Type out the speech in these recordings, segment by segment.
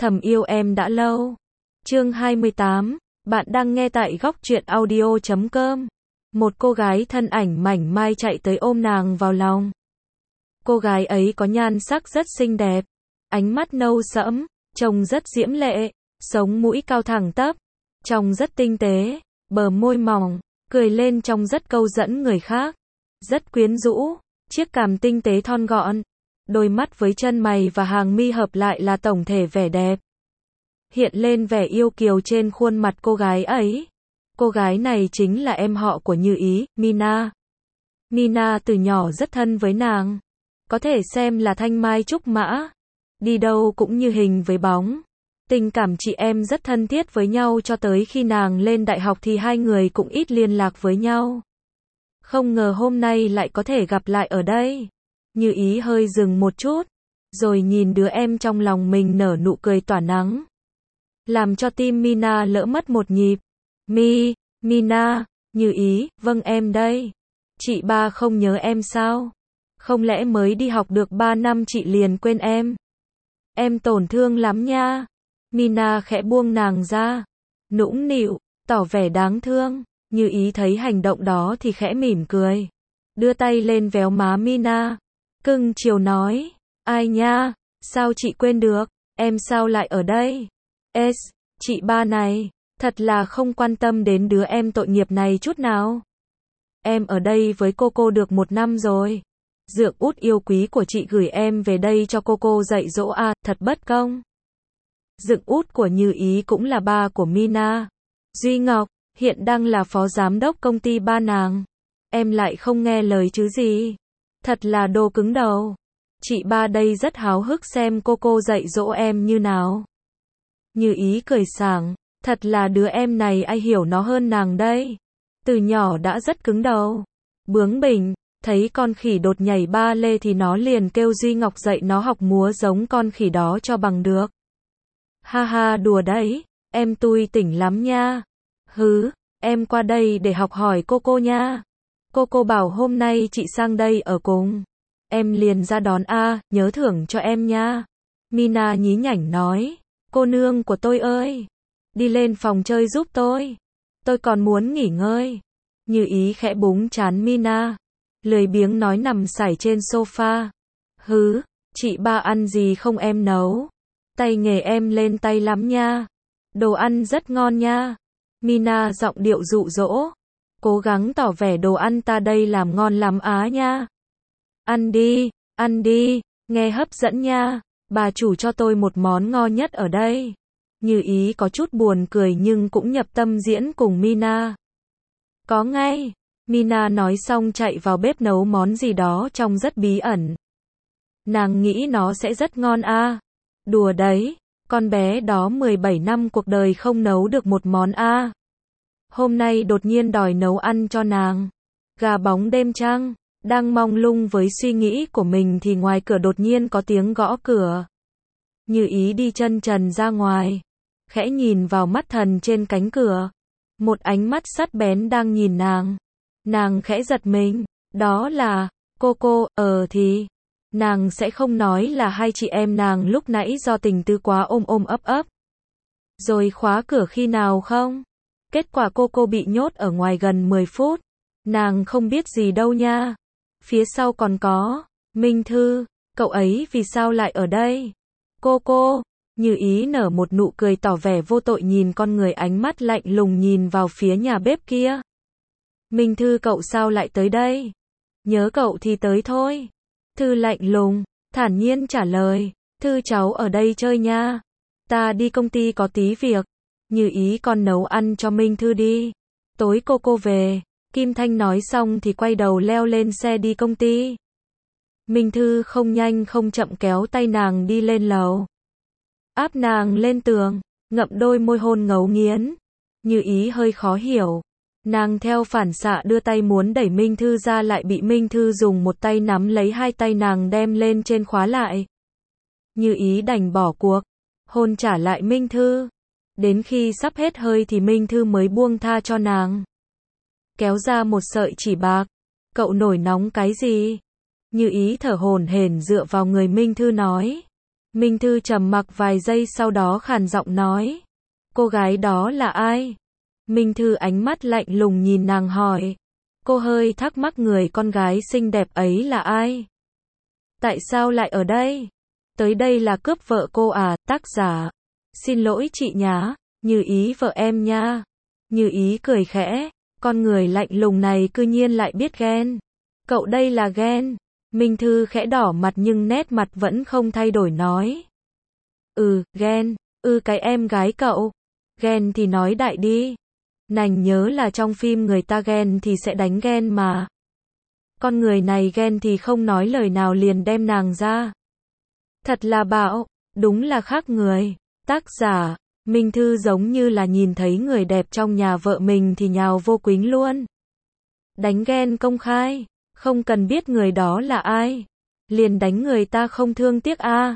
Thầm yêu em đã lâu. Chương 28, bạn đang nghe tại góc truyện audio.com. Một cô gái thân ảnh mảnh mai chạy tới ôm nàng vào lòng. Cô gái ấy có nhan sắc rất xinh đẹp, ánh mắt nâu sẫm, trông rất diễm lệ, sống mũi cao thẳng tắp, trông rất tinh tế, bờ môi mỏng, cười lên trông rất câu dẫn người khác, rất quyến rũ, chiếc cằm tinh tế thon gọn, đôi mắt với chân mày và hàng mi hợp lại là tổng thể vẻ đẹp. Hiện lên vẻ yêu kiều trên khuôn mặt cô gái ấy. Cô gái này chính là em họ của Như Ý, Mina. Mina từ nhỏ rất thân với nàng, có thể xem là thanh mai trúc mã, đi đâu cũng như hình với bóng. Tình cảm chị em rất thân thiết với nhau cho tới khi nàng lên đại học thì hai người cũng ít liên lạc với nhau. Không ngờ hôm nay lại có thể gặp lại ở đây. Như Ý hơi dừng một chút, rồi nhìn đứa em trong lòng mình nở nụ cười tỏa nắng, làm cho tim Mina lỡ mất một nhịp. Mina, Như Ý, vâng em đây. Chị ba không nhớ em sao? Không lẽ mới đi học được 3 năm chị liền quên em? Em tổn thương lắm nha. Mina khẽ buông nàng ra, nũng nịu, tỏ vẻ đáng thương. Như Ý thấy hành động đó thì khẽ mỉm cười, đưa tay lên véo má Mina, cưng chiều nói, ai nha, sao chị quên được, em sao lại ở đây? Chị ba này, thật là không quan tâm đến đứa em tội nghiệp này chút nào. Em ở đây với cô được 1 năm rồi. Dượng út yêu quý của chị gửi em về đây cho cô dạy dỗ à, thật bất công. Dượng út của Như Ý cũng là ba của Mina. Duy Ngọc, hiện đang là phó giám đốc công ty ba nàng. Em lại không nghe lời chứ gì. Thật là đồ cứng đầu. Chị ba đây rất háo hức xem cô dạy dỗ em như nào. Như Ý cười sảng, thật là đứa em này ai hiểu nó hơn nàng đây. Từ nhỏ đã rất cứng đầu, bướng bỉnh, thấy con khỉ đột nhảy ba lê thì nó liền kêu Duy Ngọc dạy nó học múa giống con khỉ đó cho bằng được. Ha ha, đùa đấy, em tui tỉnh lắm nha. Hứ, em qua đây để học hỏi cô nha. Cô bảo hôm nay chị sang đây ở cùng. Em liền ra đón a, nhớ thưởng cho em nha. Mina nhí nhảnh nói, cô nương của tôi ơi, đi lên phòng chơi giúp tôi còn muốn nghỉ ngơi. Như Ý khẽ búng trán Mina, lười biếng nói nằm sải trên sofa. Hứ, chị ba ăn gì không em nấu? Tay nghề em lên tay lắm nha. Đồ ăn rất ngon nha. Mina giọng điệu dụ dỗ, cố gắng tỏ vẻ đồ ăn ta đây làm ngon lắm á nha. Ăn đi, nghe hấp dẫn nha. Bà chủ cho tôi một món ngon nhất ở đây. Như Ý có chút buồn cười nhưng cũng nhập tâm diễn cùng Mina. Có ngay. Mina nói xong chạy vào bếp nấu món gì đó trông rất bí ẩn. Nàng nghĩ nó sẽ rất ngon a. Đùa đấy, con bé đó 17 năm cuộc đời không nấu được một món a. Hôm nay đột nhiên đòi nấu ăn cho nàng. Gà bóng đêm trăng, đang mông lung với suy nghĩ của mình thì ngoài cửa đột nhiên có tiếng gõ cửa. Như Ý đi chân trần ra ngoài, khẽ nhìn vào mắt thần trên cánh cửa. Một ánh mắt sắc bén đang nhìn nàng. Nàng khẽ giật mình, đó là cô, thì nàng sẽ không nói là hai chị em nàng lúc nãy do tình tư quá ôm ấp. Rồi khóa cửa khi nào không? Kết quả cô bị nhốt ở ngoài gần 10 phút. Nàng không biết gì đâu nha. Phía sau còn có Minh Thư, cậu ấy vì sao lại ở đây? Cô, Như Ý nở một nụ cười tỏ vẻ vô tội nhìn con người ánh mắt lạnh lùng nhìn vào phía nhà bếp kia. Minh Thư cậu sao lại tới đây? Nhớ cậu thì tới thôi. Thư lạnh lùng, thản nhiên trả lời, Thư cháu ở đây chơi nha. Ta đi công ty có tí việc. Như Ý con nấu ăn cho Minh Thư đi. Tối cô về. Kim Thanh nói xong thì quay đầu leo lên xe đi công ty. Minh Thư không nhanh không chậm kéo tay nàng đi lên lầu, áp nàng lên tường, ngậm đôi môi hôn ngấu nghiến. Như Ý hơi khó hiểu. Nàng theo phản xạ đưa tay muốn đẩy Minh Thư ra lại bị Minh Thư dùng một tay nắm lấy hai tay nàng đem lên trên khóa lại. Như Ý đành bỏ cuộc, hôn trả lại Minh Thư. Đến khi sắp hết hơi thì Minh Thư mới buông tha cho nàng. Kéo ra một sợi chỉ bạc. Cậu nổi nóng cái gì? Như Ý thở hổn hển dựa vào người Minh Thư nói. Minh Thư trầm mặc vài giây sau đó khàn giọng nói. Cô gái đó là ai? Minh Thư ánh mắt lạnh lùng nhìn nàng hỏi. Cô hơi thắc mắc người con gái xinh đẹp ấy là ai? Tại sao lại ở đây? Tới đây là cướp vợ cô à? Tác giả. Xin lỗi chị nhá, Như Ý vợ em nha. Như Ý cười khẽ, con người lạnh lùng này cư nhiên lại biết ghen. Cậu đây là ghen. Minh Thư khẽ đỏ mặt nhưng nét mặt vẫn không thay đổi nói. Ghen, cái em gái cậu. Ghen thì nói đại đi. Nàng nhớ là trong phim người ta ghen thì sẽ đánh ghen mà. Con người này ghen thì không nói lời nào liền đem nàng ra. Thật là bạo, đúng là khác người. Tác giả, Minh Thư giống như là nhìn thấy người đẹp trong nhà vợ mình thì nhào vô quýnh luôn. Đánh ghen công khai, không cần biết người đó là ai. Liền đánh người ta không thương tiếc a.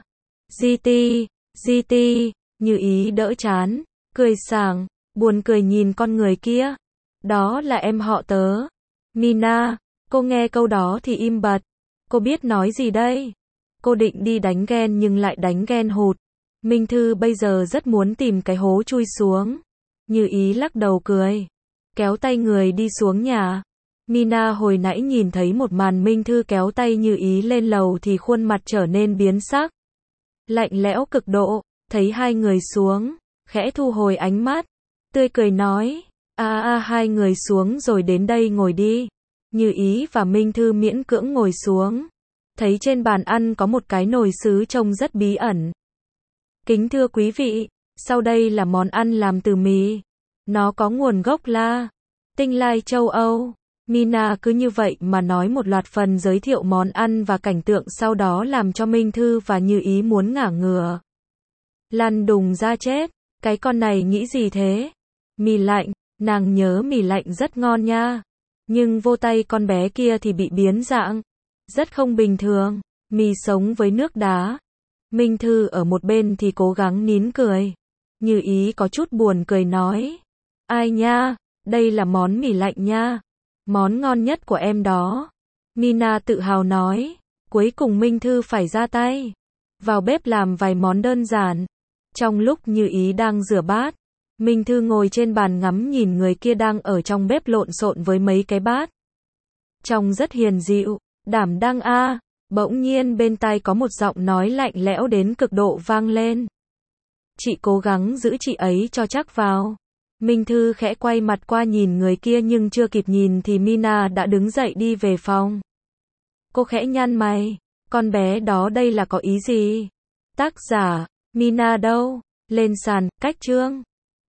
GT, Như Ý đỡ chán, cười sảng, buồn cười nhìn con người kia. Đó là em họ tớ. Mina, cô nghe câu đó thì im bặt. Cô biết nói gì đây? Cô định đi đánh ghen nhưng lại đánh ghen hụt. Minh Thư bây giờ rất muốn tìm cái hố chui xuống. Như Ý lắc đầu cười, kéo tay người đi xuống nhà. Mina hồi nãy nhìn thấy một màn Minh Thư kéo tay Như Ý lên lầu thì khuôn mặt trở nên biến sắc. Lạnh lẽo cực độ, thấy hai người xuống, khẽ thu hồi ánh mắt, tươi cười nói, hai người xuống rồi đến đây ngồi đi. Như Ý và Minh Thư miễn cưỡng ngồi xuống, thấy trên bàn ăn có một cái nồi sứ trông rất bí ẩn. Kính thưa quý vị, sau đây là món ăn làm từ mì. Nó có nguồn gốc là Tinh Lai châu Âu. Mina cứ như vậy mà nói một loạt phần giới thiệu món ăn và cảnh tượng sau đó làm cho Minh Thư và Như Ý muốn ngả ngửa. Lăn đùng ra chết, cái con này nghĩ gì thế? Mì lạnh, nàng nhớ mì lạnh rất ngon nha. Nhưng vô tay con bé kia thì bị biến dạng. Rất không bình thường, mì sống với nước đá. Minh Thư ở một bên thì cố gắng nín cười. Như Ý có chút buồn cười nói. Ai nha, đây là món mì lạnh nha. Món ngon nhất của em đó. Mina tự hào nói. Cuối cùng Minh Thư phải ra tay vào bếp làm vài món đơn giản. Trong lúc Như Ý đang rửa bát, Minh Thư ngồi trên bàn ngắm nhìn người kia đang ở trong bếp lộn xộn với mấy cái bát. Trông rất hiền dịu, đảm đang a. Bỗng nhiên bên tai có một giọng nói lạnh lẽo đến cực độ vang lên. Chị cố gắng giữ chị ấy cho chắc vào. Minh Thư khẽ quay mặt qua nhìn người kia nhưng chưa kịp nhìn thì Mina đã đứng dậy đi về phòng. Cô khẽ nhăn mày, con bé đó đây là có ý gì? Tác giả, Mina đâu? Lên sàn, cách chương.